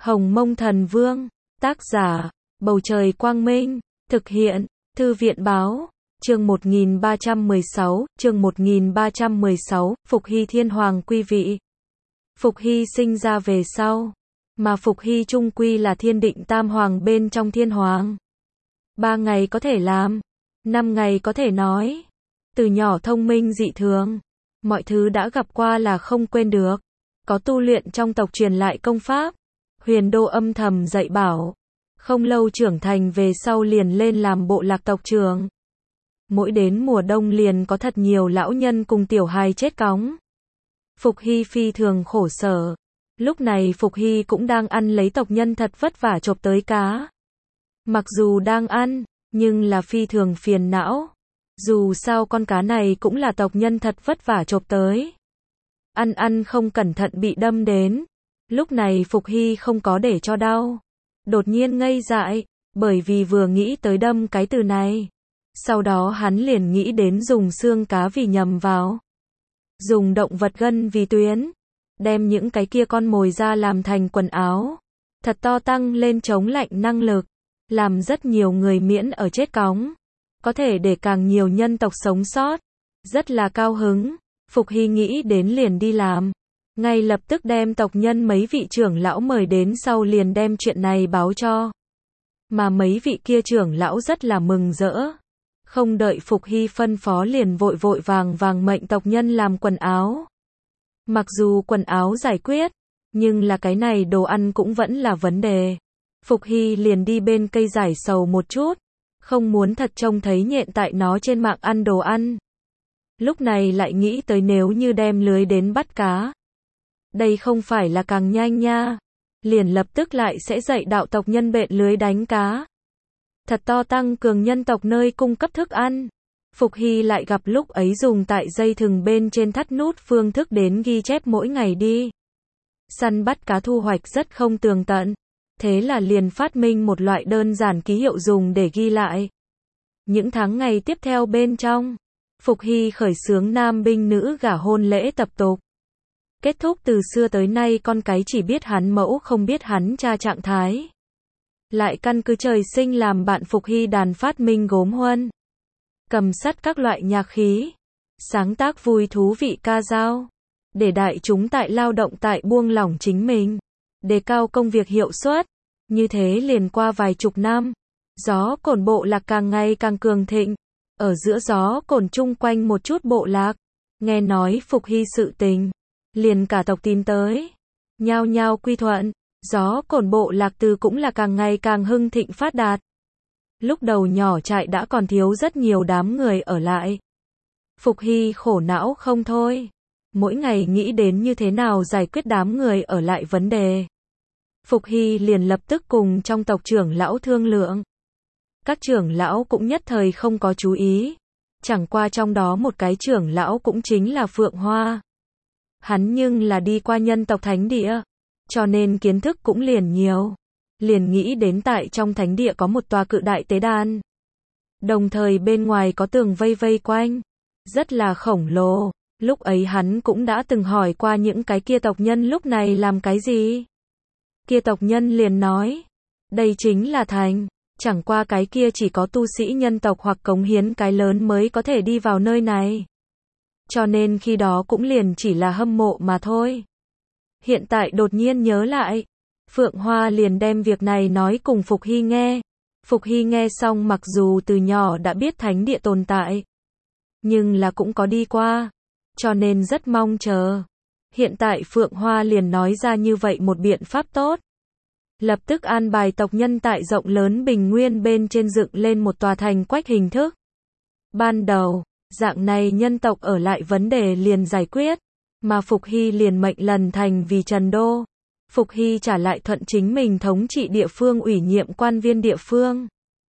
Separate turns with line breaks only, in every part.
Hồng Mông Thần Vương, tác giả, Bầu Trời Quang Minh, thực hiện, Thư viện Báo, chương 1316, Phục Hy Thiên Hoàng quy vị. Phục Hy sinh ra về sau, mà Phục Hy chung quy là thiên định tam hoàng bên trong thiên hoàng. 3 ngày có thể làm, 5 ngày có thể nói. Từ nhỏ thông minh dị thường, mọi thứ đã gặp qua là không quên được. Có tu luyện trong tộc truyền lại công pháp, Huyền Đô âm thầm dạy bảo. Không lâu trưởng thành về sau liền lên làm bộ lạc tộc trưởng. Mỗi đến mùa đông liền có thật nhiều lão nhân cùng tiểu hài chết cóng. Phục Hy phi thường khổ sở. Lúc này Phục Hy cũng đang ăn lấy tộc nhân thật vất vả chộp tới cá. Mặc dù đang ăn, nhưng là phi thường phiền não. Dù sao con cá này cũng là tộc nhân thật vất vả chộp tới. Ăn không cẩn thận bị đâm đến. Lúc này Phục Hy không có để cho đau. Đột nhiên ngây dại, bởi vì vừa nghĩ tới đâm cái từ này. Sau đó hắn liền nghĩ đến dùng xương cá vì nhầm vào. Dùng động vật gân vì tuyến. Đem những cái kia con mồi ra làm thành quần áo. Thật to tăng lên chống lạnh năng lực. Làm rất nhiều người miễn ở chết cóng. Có thể để càng nhiều nhân tộc sống sót. Rất là cao hứng. Phục Hy nghĩ đến liền đi làm. Ngay lập tức đem tộc nhân mấy vị trưởng lão mời đến sau liền đem chuyện này báo cho. Mà mấy vị kia trưởng lão rất là mừng rỡ. Không đợi Phục Hy phân phó liền vội vội vàng mệnh tộc nhân làm quần áo. Mặc dù quần áo giải quyết, nhưng là cái này đồ ăn cũng vẫn là vấn đề. Phục Hy liền đi bên cây giải sầu một chút. Không muốn thật trông thấy nhện tại nó trên mạng ăn đồ ăn. Lúc này lại nghĩ tới nếu như đem lưới đến bắt cá. Đây không phải là càng nhanh nha. Liền lập tức lại sẽ dạy đạo tộc nhân bện lưới đánh cá. Thật to tăng cường nhân tộc nơi cung cấp thức ăn. Phục Hy lại gặp lúc ấy dùng tại dây thừng bên trên thắt nút phương thức đến ghi chép mỗi ngày đi. Săn bắt cá thu hoạch rất không tường tận. Thế là liền phát minh một loại đơn giản ký hiệu dùng để ghi lại. Những tháng ngày tiếp theo bên trong, Phục Hy khởi xướng nam binh nữ gả hôn lễ tập tục. Kết thúc từ xưa tới nay con cái chỉ biết hắn mẫu không biết hắn cha trạng thái. Lại căn cứ trời sinh làm bạn Phục Hy đàn phát minh gốm huân. Cầm sắt các loại nhạc khí. Sáng tác vui thú vị ca dao. Để đại chúng tại lao động tại buông lỏng chính mình. Đề cao công việc hiệu suất. Như thế liền qua vài chục năm. Gió cổn bộ lạc càng ngày càng cường thịnh. Ở giữa gió cổn chung quanh một chút bộ lạc. Nghe nói Phục Hy sự tình. Liền cả tộc tin tới. Nhao nhao quy thuận. Gió cổn bộ lạc từ cũng là càng ngày càng hưng thịnh phát đạt. Lúc đầu nhỏ trại đã còn thiếu rất nhiều đám người ở lại. Phục Hy khổ não không thôi. Mỗi ngày nghĩ đến như thế nào giải quyết đám người ở lại vấn đề. Phục Hy liền lập tức cùng trong tộc trưởng lão thương lượng. Các trưởng lão cũng nhất thời không có chú ý. Chẳng qua trong đó một cái trưởng lão cũng chính là Phượng Hoa. Hắn nhưng là đi qua nhân tộc thánh địa. Cho nên kiến thức cũng liền nhiều. Liền nghĩ đến tại trong thánh địa có một tòa cự đại tế đàn. Đồng thời bên ngoài có tường vây quanh. Rất là khổng lồ. Lúc ấy hắn cũng đã từng hỏi qua những cái kia tộc nhân lúc này làm cái gì. Kia tộc nhân liền nói. Đây chính là thành. Chẳng qua cái kia chỉ có tu sĩ nhân tộc hoặc cống hiến cái lớn mới có thể đi vào nơi này. Cho nên khi đó cũng liền chỉ là hâm mộ mà thôi. Hiện tại đột nhiên nhớ lại. Phượng Hoa liền đem việc này nói cùng Phục Hy nghe. Phục Hy nghe xong mặc dù từ nhỏ đã biết thánh địa tồn tại. Nhưng là cũng có đi qua. Cho nên rất mong chờ. Hiện tại Phượng Hoa liền nói ra như vậy một biện pháp tốt. Lập tức an bài tộc nhân tại rộng lớn bình nguyên bên trên dựng lên một tòa thành quách hình thức. Ban đầu, dạng này nhân tộc ở lại vấn đề liền giải quyết. Mà Phục Hy liền mệnh lần thành vì Trần Đô. Phục Hy trả lại thuận chính mình thống trị địa phương ủy nhiệm quan viên địa phương.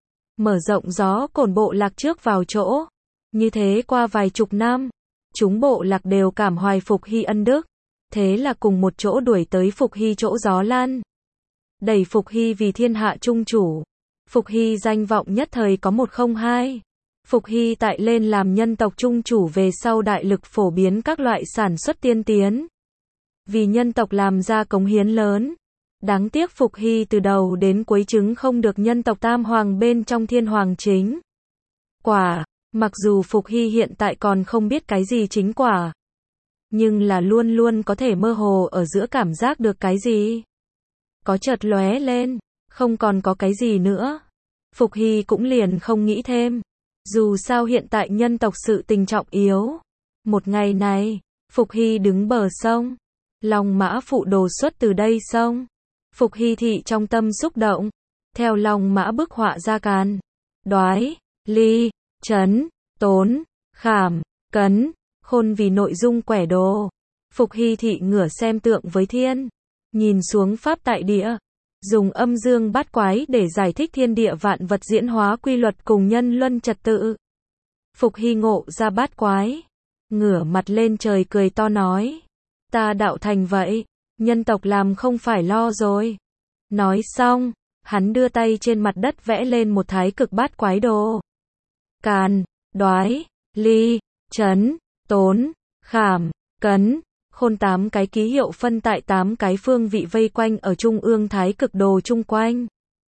Mở rộng gió cổn bộ lạc trước vào chỗ. Như thế qua vài chục năm, chúng bộ lạc đều cảm hoài Phục Hy ân đức. Thế là cùng một chỗ đuổi tới Phục Hy chỗ gió lan. Đẩy Phục Hy vì thiên hạ trung chủ. Phục Hy danh vọng nhất thời có 102. Phục Hy tại lên làm nhân tộc trung chủ về sau đại lực phổ biến các loại sản xuất tiên tiến. Vì nhân tộc làm ra cống hiến lớn. Đáng tiếc Phục Hy từ đầu đến cuối chứng không được nhân tộc Tam Hoàng bên trong Thiên Hoàng chính quả. Mặc dù Phục Hy hiện tại còn không biết cái gì chính quả, nhưng là luôn luôn có thể mơ hồ ở giữa cảm giác được cái gì. Có chợt lóe lên, không còn có cái gì nữa. Phục Hy cũng liền không nghĩ thêm. Dù sao hiện tại nhân tộc sự tình trọng yếu. Một ngày này, Phục Hy đứng bờ sông. Long mã phụ đồ xuất từ đây sông. Phục Hy thị trong tâm xúc động. Theo long mã bức họa ra càn, đoái, ly, trấn, tốn, khảm, cấn, khôn vì nội dung quẻ đồ. Phục Hy thị ngửa xem tượng với thiên. Nhìn xuống pháp tại địa. Dùng âm dương bát quái để giải thích thiên địa vạn vật diễn hóa quy luật cùng nhân luân trật tự. Phục Hy ngộ ra bát quái. Ngửa mặt lên trời cười to nói. Ta đạo thành vậy, nhân tộc làm không phải lo rồi. Nói xong, hắn đưa tay trên mặt đất vẽ lên một thái cực bát quái đồ. Càn, đoái, ly, trấn, tốn, khảm, cấn, khôn 8 cái ký hiệu phân tại 8 cái phương vị vây quanh ở trung ương thái cực đồ chung quanh.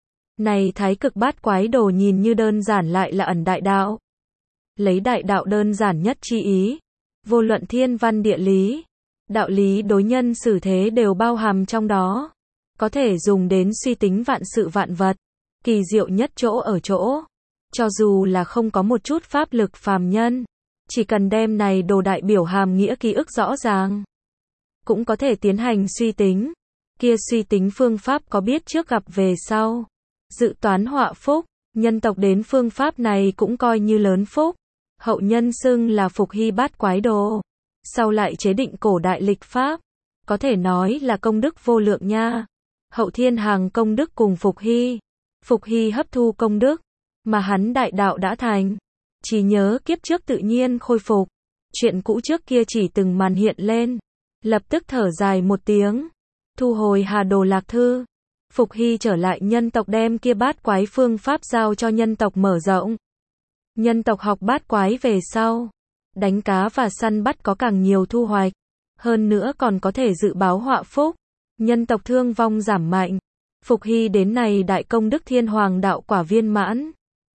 Này thái cực bát quái đồ nhìn như đơn giản lại là ẩn đại đạo. Lấy đại đạo đơn giản nhất chi ý. Vô luận thiên văn địa lý, đạo lý đối nhân xử thế đều bao hàm trong đó. Có thể dùng đến suy tính vạn sự vạn vật. Kỳ diệu nhất chỗ ở chỗ. Cho dù là không có một chút pháp lực phàm nhân, chỉ cần đem này đồ đại biểu hàm nghĩa ký ức rõ ràng, cũng có thể tiến hành suy tính. Kia suy tính phương pháp có biết trước gặp về sau. Dự toán họa phúc, nhân tộc đến phương pháp này cũng coi như lớn phúc. Hậu nhân xưng là Phục Hy bát quái đồ. Sau lại chế định cổ đại lịch pháp. Có thể nói là công đức vô lượng nha. Hậu thiên hàng công đức cùng Phục Hy. Phục Hy hấp thu công đức, mà hắn đại đạo đã thành. Chỉ nhớ kiếp trước tự nhiên khôi phục. Chuyện cũ trước kia chỉ từng màn hiện lên. Lập tức thở dài một tiếng. Thu hồi Hà Đồ Lạc Thư. Phục Hy trở lại nhân tộc đem kia bát quái phương pháp giao cho nhân tộc mở rộng. Nhân tộc học bát quái về sau. Đánh cá và săn bắt có càng nhiều thu hoạch. Hơn nữa còn có thể dự báo họa phúc. Nhân tộc thương vong giảm mạnh. Phục Hy đến này đại công đức Thiên Hoàng đạo quả viên mãn.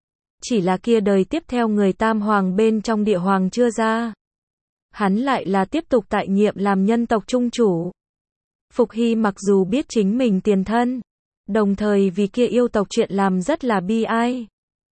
Chỉ là kia đời tiếp theo người Tam Hoàng bên trong địa hoàng chưa ra. Hắn lại là tiếp tục tại nhiệm làm nhân tộc trung chủ. Phục Hy mặc dù biết chính mình tiền thân, đồng thời vì kia yêu tộc chuyện làm rất là bi ai.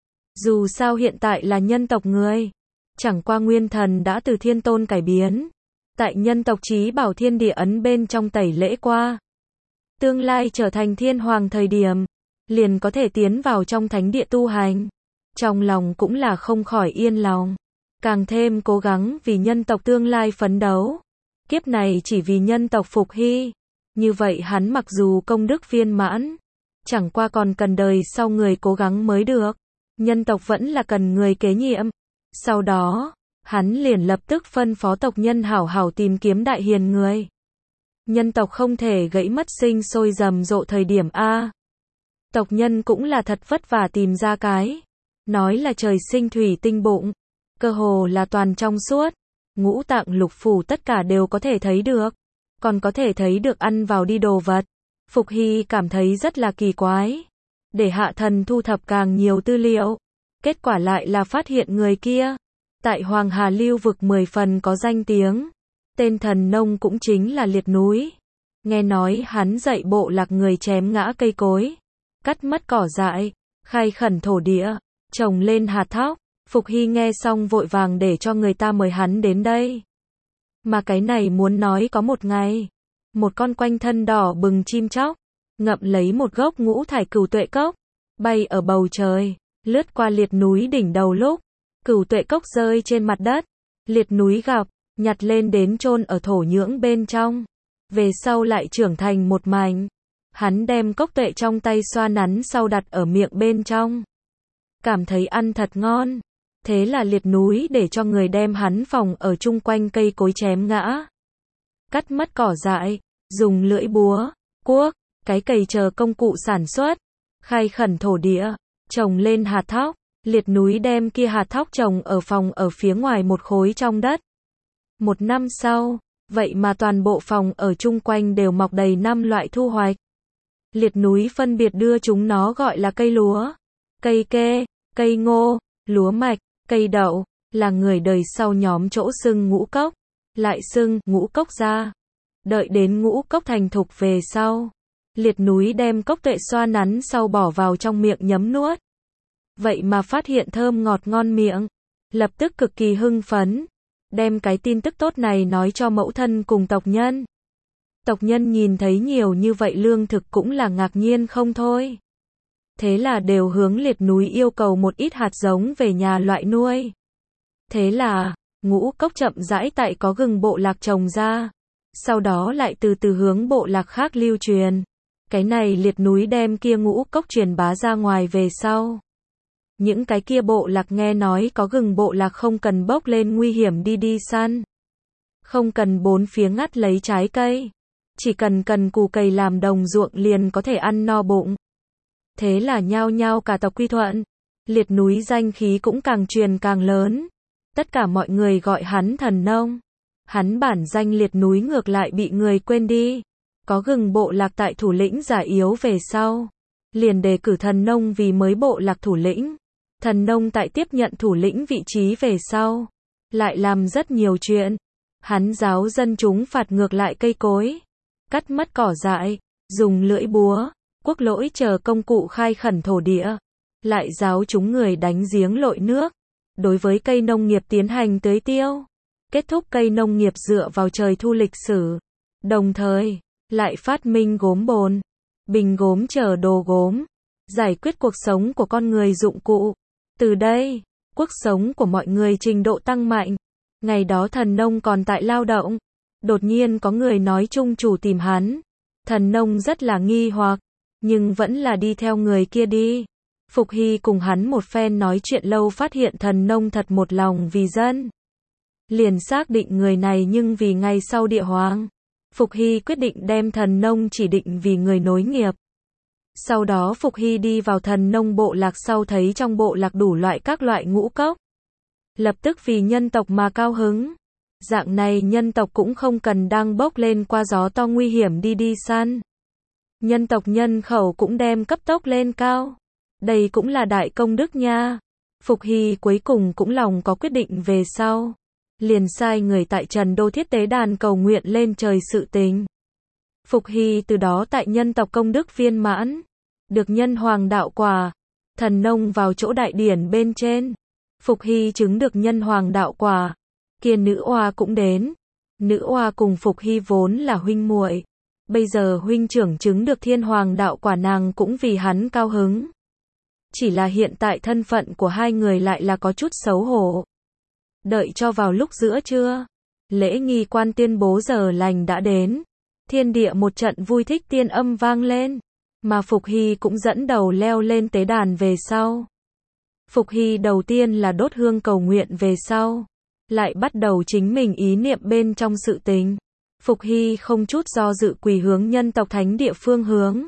Dù sao hiện tại là nhân tộc người, chẳng qua nguyên thần đã từ thiên tôn cải biến. Tại nhân tộc chí bảo thiên địa ấn bên trong tẩy lễ qua. Tương lai trở thành thiên hoàng thời điểm, liền có thể tiến vào trong thánh địa tu hành. Trong lòng cũng là không khỏi yên lòng. Càng thêm cố gắng vì nhân tộc tương lai phấn đấu. Kiếp này chỉ vì nhân tộc Phục Hy. Như vậy hắn mặc dù công đức viên mãn, chẳng qua còn cần đời sau người cố gắng mới được. Nhân tộc vẫn là cần người kế nhiệm. Sau đó, hắn liền lập tức phân phó tộc nhân hảo hảo tìm kiếm đại hiền người. Nhân tộc không thể gãy mất sinh sôi rầm rộ thời điểm A. Tộc nhân cũng là thật vất vả tìm ra cái. Nói là trời sinh thủy tinh bụng. Cơ hồ là toàn trong suốt. Ngũ tạng lục phủ tất cả đều có thể thấy được. Còn có thể thấy được ăn vào đi đồ vật. Phục Hy cảm thấy rất là kỳ quái. Để hạ thần thu thập càng nhiều tư liệu. Kết quả lại là phát hiện người kia. Tại Hoàng Hà lưu vực 10 phần có danh tiếng. Tên thần nông cũng chính là Liệt Núi. Nghe nói hắn dạy bộ lạc người chém ngã cây cối. Cắt mất cỏ dại. Khai khẩn thổ địa. Trồng lên hạt thóc. Phục Hy nghe xong vội vàng để cho người ta mời hắn đến đây. Mà cái này muốn nói có một ngày. Một con quanh thân đỏ bừng chim chóc. Ngậm lấy một gốc ngũ thải cửu tuệ cốc. Bay ở bầu trời. Lướt qua Liệt Núi đỉnh đầu lúc. Cửu tuệ cốc rơi trên mặt đất. Liệt Núi gặp. Nhặt lên đến chôn ở thổ nhưỡng bên trong. Về sau lại trưởng thành một mảnh. Hắn đem cốc tuệ trong tay xoa nắn sau đặt ở miệng bên trong. Cảm thấy ăn thật ngon. Thế là Liệt Núi để cho người đem hắn phòng ở chung quanh cây cối chém ngã. Cắt mất cỏ dại. Dùng lưỡi búa, cuốc, cái cày chờ công cụ sản xuất. Khai khẩn thổ địa. Trồng lên hạt thóc. Liệt Núi đem kia hạt thóc trồng ở phòng ở phía ngoài một khối trong đất. Một năm sau, vậy mà toàn bộ phòng ở chung quanh đều mọc đầy 5 loại thu hoạch. Liệt núi phân biệt đưa chúng nó gọi là cây lúa, cây kê, cây ngô, lúa mạch, cây đậu, là người đời sau nhóm chỗ xưng ngũ cốc, lại xưng ngũ cốc ra. Đợi đến ngũ cốc thành thục về sau, liệt núi đem cốc tuệ xoa nắn sau bỏ vào trong miệng nhấm nuốt. Vậy mà phát hiện thơm ngọt ngon miệng, lập tức cực kỳ hưng phấn, đem cái tin tức tốt này nói cho mẫu thân cùng tộc nhân. Tộc nhân nhìn thấy nhiều như vậy lương thực cũng là ngạc nhiên không thôi. Thế là đều hướng liệt núi yêu cầu một ít hạt giống về nhà loại nuôi. Thế là, ngũ cốc chậm rãi tại có gừng bộ lạc trồng ra. Sau đó lại từ từ hướng bộ lạc khác lưu truyền. Cái này liệt núi đem kia ngũ cốc truyền bá ra ngoài về sau. Những cái kia bộ lạc nghe nói có gừng bộ lạc không cần bốc lên nguy hiểm đi săn. Không cần bốn phía ngắt lấy trái cây. Chỉ cần cần cù cày làm đồng ruộng liền có thể ăn no bụng. Thế là nhao nhao cả tộc quy thuận. Liệt núi danh khí cũng càng truyền càng lớn. Tất cả mọi người gọi hắn thần nông. Hắn bản danh liệt núi ngược lại bị người quên đi. Có gừng bộ lạc tại thủ lĩnh già yếu về sau. Liền đề cử thần nông vì mới bộ lạc thủ lĩnh. Thần nông tại tiếp nhận thủ lĩnh vị trí về sau. Lại làm rất nhiều chuyện. Hắn giáo dân chúng phạt ngược lại cây cối. Cắt mất cỏ dại. Dùng lưỡi búa, cuốc lỗi chờ công cụ khai khẩn thổ địa. Lại giáo chúng người đánh giếng lội nước. Đối với cây nông nghiệp tiến hành tưới tiêu. Kết thúc cây nông nghiệp dựa vào trời thu lịch sử. Đồng thời, lại phát minh gốm bồn, bình gốm chờ đồ gốm. Giải quyết cuộc sống của con người dụng cụ. Từ đây, cuộc sống của mọi người trình độ tăng mạnh. Ngày đó thần nông còn tại lao động. Đột nhiên có người nói chung chủ tìm hắn. Thần nông rất là nghi hoặc, nhưng vẫn là đi theo người kia đi. Phục Hy cùng hắn một phen nói chuyện lâu phát hiện thần nông thật một lòng vì dân. Liền xác định người này nhưng vì ngày sau địa hoàng. Phục Hy quyết định đem thần nông chỉ định vì người nối nghiệp. Sau đó Phục Hy đi vào thần nông bộ lạc sau thấy trong bộ lạc đủ loại các loại ngũ cốc. Lập tức vì nhân tộc mà cao hứng. Dạng này nhân tộc cũng không cần đang bốc lên qua gió to nguy hiểm đi săn. Nhân tộc nhân khẩu cũng đem cấp tốc lên cao. Đây cũng là đại công đức nha. Phục Hy cuối cùng cũng lòng có quyết định về sau. Liền sai người tại Trần Đô thiết tế đàn cầu nguyện lên trời sự tình. Phục Hy từ đó tại nhân tộc công đức viên mãn. Được nhân hoàng đạo quả. Thần nông vào chỗ đại điển bên trên. Phục Hy chứng được nhân hoàng đạo quả. Kia nữ oa cũng đến. Nữ oa cùng Phục Hy vốn là huynh muội. Bây giờ huynh trưởng chứng được thiên hoàng đạo quả nàng cũng vì hắn cao hứng. Chỉ là hiện tại thân phận của hai người lại là có chút xấu hổ. Đợi cho vào lúc giữa trưa, lễ nghi quan tuyên bố giờ lành đã đến. Thiên địa một trận vui thích tiên âm vang lên. Mà Phục Hy cũng dẫn đầu leo lên tế đàn về sau. Phục Hy đầu tiên là đốt hương cầu nguyện về sau. Lại bắt đầu chính mình ý niệm bên trong sự tình. Phục Hy không chút do dự quỳ hướng nhân tộc thánh địa phương hướng.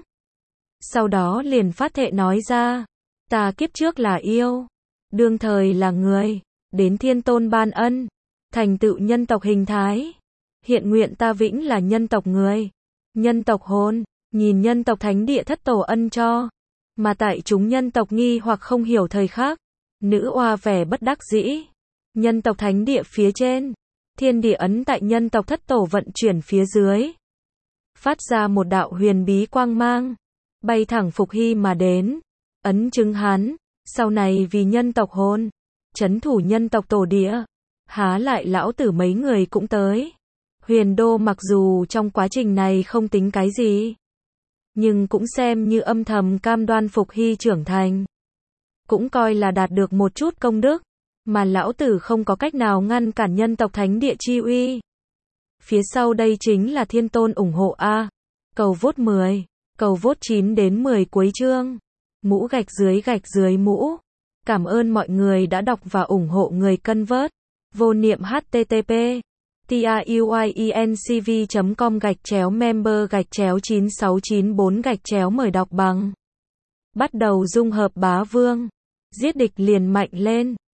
Sau đó liền phát thệ nói ra. Ta kiếp trước là yêu. Đương thời là người. Đến thiên tôn ban ân. Thành tựu nhân tộc hình thái. Hiện nguyện ta vĩnh là nhân tộc người. Nhân tộc hồn. Nhìn nhân tộc thánh địa thất tổ ân cho. Mà tại chúng nhân tộc nghi hoặc không hiểu thời khác. Nữ oa vẻ bất đắc dĩ. Nhân tộc thánh địa phía trên. Thiên địa ấn tại nhân tộc thất tổ vận chuyển phía dưới. Phát ra một đạo huyền bí quang mang. Bay thẳng Phục Hy mà đến. Ấn chứng hắn. Sau này vì nhân tộc hồn. Trấn thủ nhân tộc tổ địa. Há lại lão tử mấy người cũng tới. Huyền đô mặc dù trong quá trình này không tính cái gì. Nhưng cũng xem như âm thầm cam đoan Phục Hy trưởng thành. Cũng coi là đạt được một chút công đức. Mà lão tử không có cách nào ngăn cản nhân tộc thánh địa chi uy. Phía sau đây chính là thiên tôn ủng hộ A. Cầu vote 10. Cầu vote 9 đến 10 cuối chương. Mũ gạch dưới mũ. Cảm ơn mọi người đã đọc và ủng hộ người cân vớt. Vô niệm http truyencv.com/member/9694 mời đọc bằng. Bắt đầu dung hợp bá vương. Giết địch liền mạnh lên.